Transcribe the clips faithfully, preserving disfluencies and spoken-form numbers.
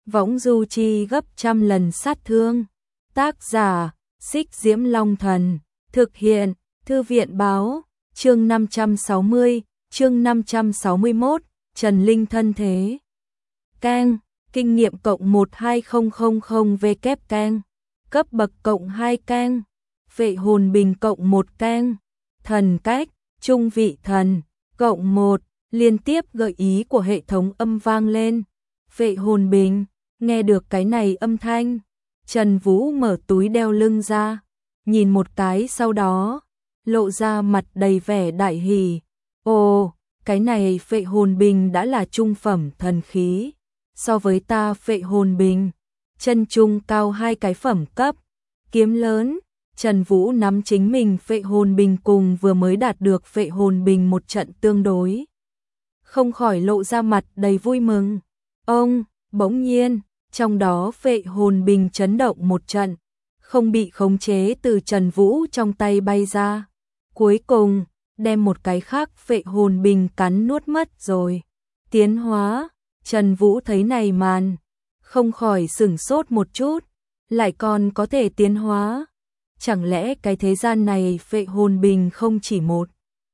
võng du chi gấp trăm lần sát thương. Tác giả, Xích Diễm Long Thần. Thực hiện, Thư viện Báo. Chương năm trăm sáu mươi, chương năm trăm sáu mươi mốt, Trần Linh thân thế. Keng, kinh nghiệm cộng một hai không không không W keng. Cấp bậc cộng hai keng. Vệ hồn bình cộng một keng. Thần cách, trung vị thần, cộng một. Liên tiếp gợi ý của hệ thống âm vang lên. Vệ hồn bình, nghe được cái này âm thanh. Trần Vũ mở túi đeo lưng ra, nhìn một cái sau đó, lộ ra mặt đầy vẻ đại hỉ. Ồ, cái này vệ hồn bình đã là trung phẩm thần khí. So với ta vệ hồn bình, chân trung cao hai cái phẩm cấp. Kiếm lớn, Trần Vũ nắm chính mình vệ hồn bình cùng vừa mới đạt được vệ hồn bình một trận tương đối. Không khỏi lộ ra mặt đầy vui mừng. Ông, bỗng nhiên, trong đó vệ hồn bình chấn động một trận, không bị khống chế từ Trần Vũ trong tay bay ra. Cuối cùng, đem một cái khác vệ hồn bình cắn nuốt mất rồi. Tiến hóa, Trần Vũ thấy này màn, không khỏi sửng sốt một chút, lại còn có thể tiến hóa. Chẳng lẽ cái thế gian này vệ hồn bình không chỉ một?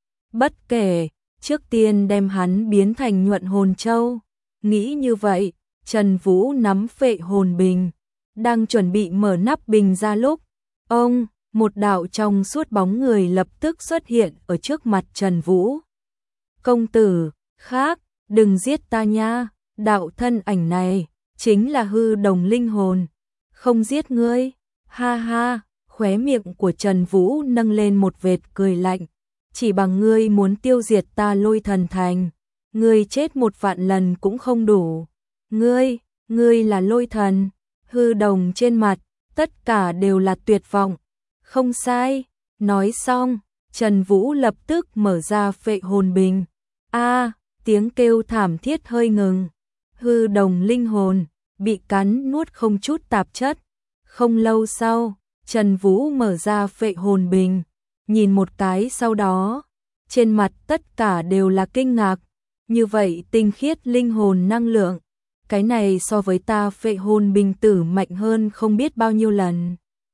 Bất kể, trước tiên đem hắn biến thành nhuận hồn châu. Nghĩ như vậy, Trần Vũ nắm vệ hồn bình, đang chuẩn bị mở nắp bình ra lúc, ông, một đạo trong suốt bóng người lập tức xuất hiện ở trước mặt Trần Vũ. Công tử, khác, đừng giết ta nha, đạo thân ảnh này, chính là hư đồng linh hồn, không giết ngươi, ha ha, khóe miệng của Trần Vũ nâng lên một vệt cười lạnh, chỉ bằng ngươi muốn tiêu diệt ta Lôi Thần Thành, ngươi chết một vạn lần cũng không đủ. Ngươi, ngươi là Lôi Thần. Hư đồng trên mặt, tất cả đều là tuyệt vọng. Không sai, nói xong, Trần Vũ lập tức mở ra vệ hồn bình. A, tiếng kêu thảm thiết hơi ngừng. Hư đồng linh hồn, bị cắn nuốt không chút tạp chất. Không lâu sau, Trần Vũ mở ra vệ hồn bình, nhìn một cái sau đó, trên mặt tất cả đều là kinh ngạc. Như vậy tinh khiết linh hồn năng lượng, cái này so với ta vệ hồn bình tử mạnh hơn không biết bao nhiêu lần.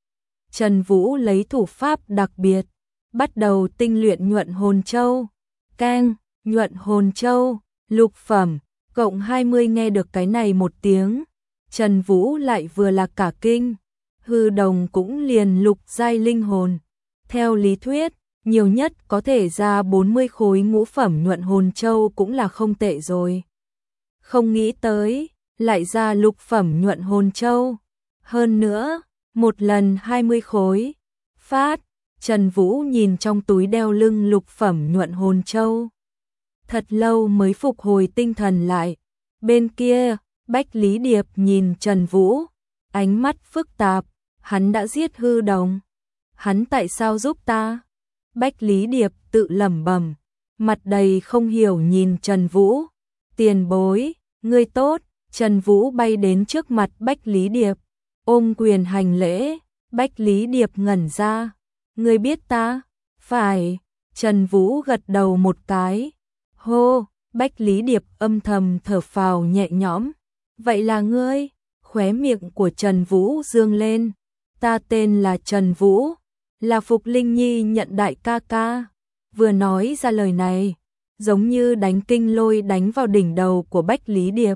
Trần Vũ lấy thủ pháp đặc biệt, bắt đầu tinh luyện nhuận hồn châu. Keng, nhuận hồn châu, lục phẩm, cộng hai mươi. Nghe được cái này một tiếng, Trần Vũ lại vừa là cả kinh. Hư đồng cũng liền lục giai linh hồn. Theo lý thuyết, nhiều nhất có thể ra bốn mươi khối ngũ phẩm nhuận hồn châu cũng là không tệ rồi. Không nghĩ tới, lại ra lục phẩm nhuận hồn châu. Hơn nữa, một lần hai mươi khối. Phát, Trần Vũ nhìn trong túi đeo lưng lục phẩm nhuận hồn châu. Thật lâu mới phục hồi tinh thần lại. Bên kia, Bách Lý Điệp nhìn Trần Vũ, ánh mắt phức tạp, hắn đã giết hư đồng. Hắn tại sao giúp ta? Bách Lý Điệp tự lẩm bẩm, mặt đầy không hiểu nhìn Trần Vũ. Tiền bối, ngươi tốt. Trần Vũ bay đến trước mặt Bách Lý Điệp, ôm quyền hành lễ. Bách Lý Điệp ngẩn ra. Ngươi biết ta? Phải. Trần Vũ gật đầu một cái. Hô, Bách Lý Điệp âm thầm thở phào nhẹ nhõm. Vậy là ngươi? Khóe miệng của Trần Vũ dương lên. Ta tên là Trần Vũ, là Phục Linh Nhi nhận đại ca ca. Vừa nói ra lời này, giống như đánh kinh lôi đánh vào đỉnh đầu của Bách Lý Điệp.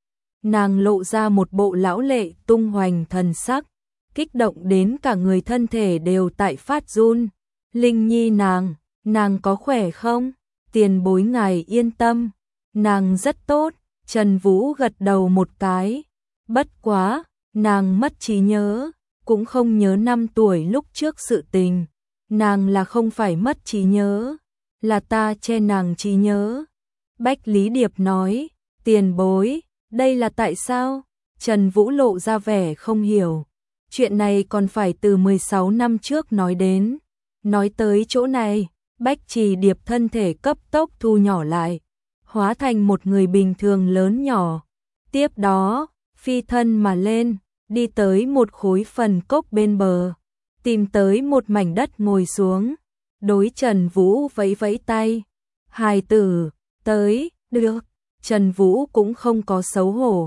Nàng lộ ra một bộ lão lệ tung hoành thần sắc, kích động đến cả người thân thể đều tại phát run. Linh Nhi nàng, nàng có khỏe không? Tiền bối ngài yên tâm, nàng rất tốt. Trần Vũ gật đầu một cái. Bất quá, nàng mất trí nhớ, cũng không nhớ năm tuổi lúc trước sự tình. Nàng là không phải mất trí nhớ, là ta che nàng trí nhớ. Bách Lý Điệp nói, tiền bối, đây là tại sao? Trần Vũ lộ ra vẻ không hiểu. Chuyện này còn phải từ mười sáu năm trước nói đến. Nói tới chỗ này, Bách Trì Điệp thân thể cấp tốc thu nhỏ lại, hóa thành một người bình thường lớn nhỏ. Tiếp đó, phi thân mà lên, đi tới một khối phần cốc bên bờ, tìm tới một mảnh đất ngồi xuống, đối Trần Vũ vẫy vẫy tay. Hài tử, tới, được. Trần Vũ cũng không có xấu hổ,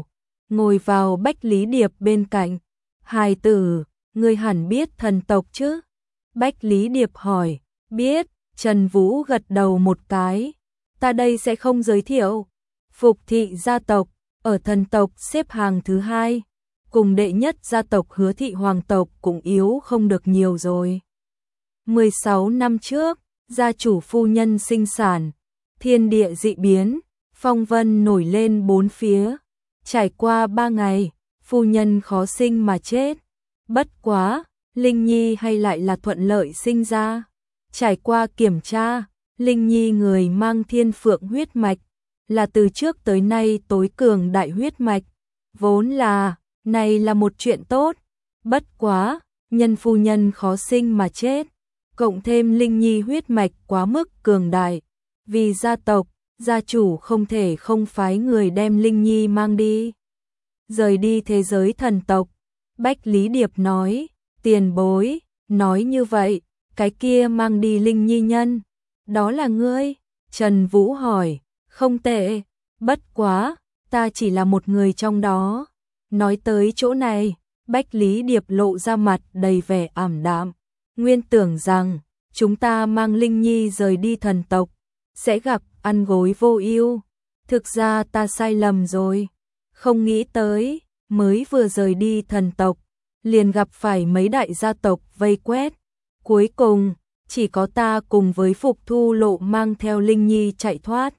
ngồi vào Bách Lý Điệp bên cạnh. Hài tử, ngươi hẳn biết thần tộc chứ? Bách Lý Điệp hỏi. Biết, Trần Vũ gật đầu một cái. Ta đây sẽ không giới thiệu. Phục thị gia tộc, ở thần tộc xếp hàng thứ hai. Cùng đệ nhất gia tộc Hứa thị hoàng tộc cũng yếu không được nhiều rồi. mười sáu năm trước, gia chủ phu nhân sinh sản, thiên địa dị biến, phong vân nổi lên bốn phía. Trải qua ba ngày, phu nhân khó sinh mà chết. Bất quá, Linh Nhi hay lại là thuận lợi sinh ra. Trải qua kiểm tra, Linh Nhi người mang thiên phượng huyết mạch, là từ trước tới nay tối cường đại huyết mạch. Vốn là, này là một chuyện tốt. Bất quá, nhân phu nhân khó sinh mà chết. Cộng thêm Linh Nhi huyết mạch quá mức cường đại. Vì gia tộc, gia chủ không thể không phái người đem Linh Nhi mang đi. Rời đi thế giới thần tộc. Bách Lý Điệp nói, tiền bối, nói như vậy, cái kia mang đi Linh Nhi nhân, đó là ngươi? Trần Vũ hỏi, không tệ, bất quá, ta chỉ là một người trong đó. Nói tới chỗ này, Bách Lý Điệp lộ ra mặt đầy vẻ ảm đạm. Nguyên tưởng rằng, chúng ta mang Linh Nhi rời đi thần tộc, sẽ gặp ăn gối vô ưu. Thực ra ta sai lầm rồi. Không nghĩ tới, mới vừa rời đi thần tộc, liền gặp phải mấy đại gia tộc vây quét. Cuối cùng, chỉ có ta cùng với Phục Thu Lộ mang theo Linh Nhi chạy thoát.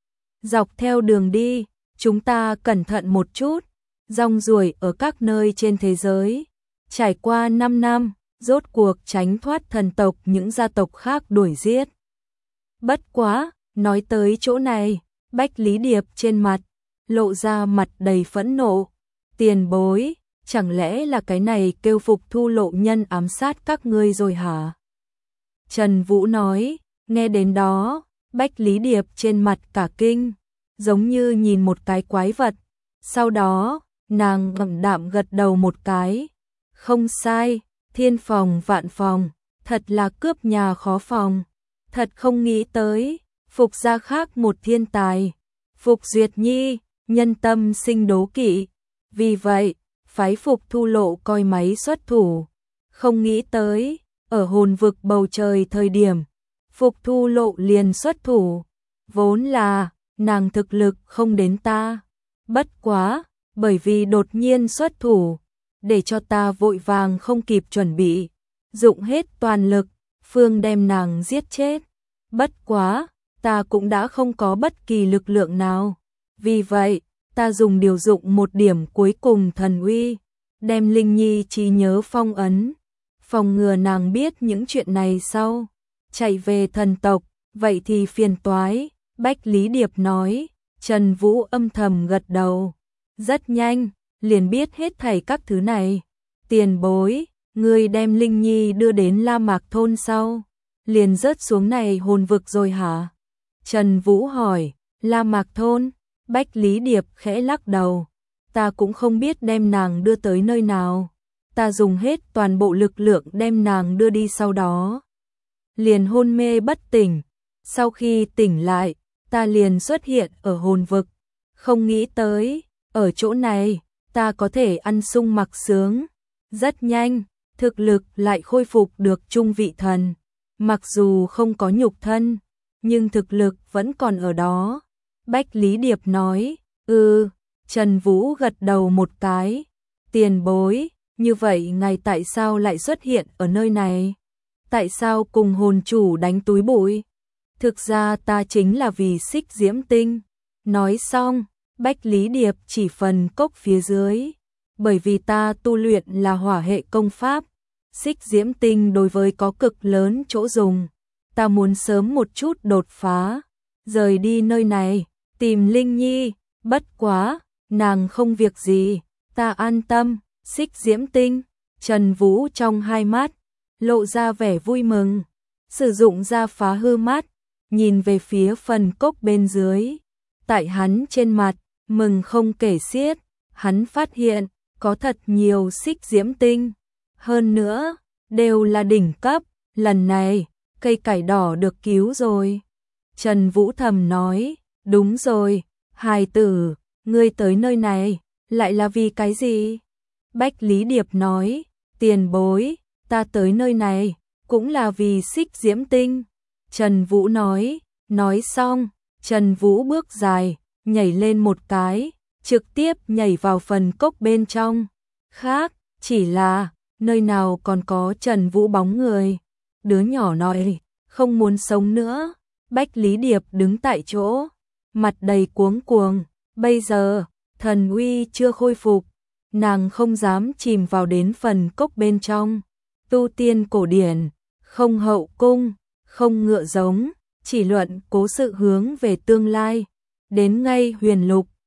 Dọc theo đường đi, chúng ta cẩn thận một chút, rong ruổi ở các nơi trên thế giới. Trải qua năm năm, rốt cuộc tránh thoát thần tộc những gia tộc khác đuổi giết. Bất quá, nói tới chỗ này, Bách Lý Điệp trên mặt, lộ ra mặt đầy phẫn nộ. Tiền bối, chẳng lẽ là cái này kêu Phục Thu Lộ nhân ám sát các ngươi rồi hả? Trần Vũ nói, nghe đến đó, Bách Lý Điệp trên mặt cả kinh, giống như nhìn một cái quái vật. Sau đó, nàng ngậm đạm gật đầu một cái. Không sai, thiên phòng vạn phòng, thật là cướp nhà khó phòng. Thật không nghĩ tới, Phục gia khác một thiên tài. Phục Duyệt Nhi, nhân tâm sinh đố kỵ. Vì vậy, phái Phục Thu Lộ coi máy xuất thủ. Không nghĩ tới, ở hồn vực bầu trời thời điểm, Phục Thu Lộ liền xuất thủ. Vốn là, nàng thực lực không đến ta. Bất quá, bởi vì đột nhiên xuất thủ, để cho ta vội vàng không kịp chuẩn bị, dụng hết toàn lực, phương đem nàng giết chết. Bất quá, ta cũng đã không có bất kỳ lực lượng nào. Vì vậy, ta dùng điều dụng một điểm cuối cùng thần uy, đem Linh Nhi trí nhớ phong ấn, phòng ngừa nàng biết những chuyện này sau chạy về thần tộc, vậy thì phiền toái. Bách Lý Điệp nói. Trần Vũ âm thầm gật đầu. Rất nhanh, liền biết hết thảy các thứ này. Tiền bối, ngươi đem Linh Nhi đưa đến La Mạc thôn sau, liền rớt xuống này hồn vực rồi hả? Trần Vũ hỏi. La Mạc thôn? Bách Lý Điệp khẽ lắc đầu. Ta cũng không biết đem nàng đưa tới nơi nào. Ta dùng hết toàn bộ lực lượng đem nàng đưa đi, sau đó liền hôn mê bất tỉnh. Sau khi tỉnh lại, ta liền xuất hiện ở hồn vực. Không nghĩ tới, ở chỗ này, ta có thể ăn sung mặc sướng. Rất nhanh, thực lực lại khôi phục được trung vị thần. Mặc dù không có nhục thân, nhưng thực lực vẫn còn ở đó. Bách Lý Điệp nói. Ừ. Trần Vũ gật đầu một cái. Tiền bối, như vậy ngài tại sao lại xuất hiện ở nơi này? Tại sao cùng hồn chủ đánh túi bụi? Thực ra ta chính là vì Xích Diễm Tinh. Nói xong, Bách Lý Điệp chỉ phần cốc phía dưới. Bởi vì ta tu luyện là hỏa hệ công pháp, Xích Diễm Tinh đối với có cực lớn chỗ dùng. Ta muốn sớm một chút đột phá, rời đi nơi này, tìm Linh Nhi. Bất quá, nàng không việc gì, ta an tâm. Xích Diễm Tinh. Trần Vũ trong hai mắt lộ ra vẻ vui mừng, sử dụng ra phá hư mắt, nhìn về phía phần cốc bên dưới. Tại hắn trên mặt, mừng không kể xiết, hắn phát hiện có thật nhiều Xích Diễm Tinh. Hơn nữa, đều là đỉnh cấp, lần này, cây cải đỏ được cứu rồi. Trần Vũ thầm nói, đúng rồi, hài tử, ngươi tới nơi này, Lại là vì cái gì? Bách Lý Điệp nói, tiền bối, ta tới nơi này, cũng là vì Xích Diễm Tinh. Trần Vũ nói, nói xong, Trần Vũ bước dài, nhảy lên một cái, trực tiếp nhảy vào phần cốc bên trong. Khác, chỉ là, nơi nào còn có Trần Vũ bóng người. Đứa nhỏ nói, không muốn sống nữa. Bách Lý Điệp đứng tại chỗ, mặt đầy cuống cuồng. Bây giờ, thần uy chưa khôi phục, nàng không dám chìm vào đến phần cốc bên trong. Tu tiên cổ điển, không hậu cung, không ngựa giống, chỉ luận cố sự hướng về tương lai. Đến ngay huyền lục,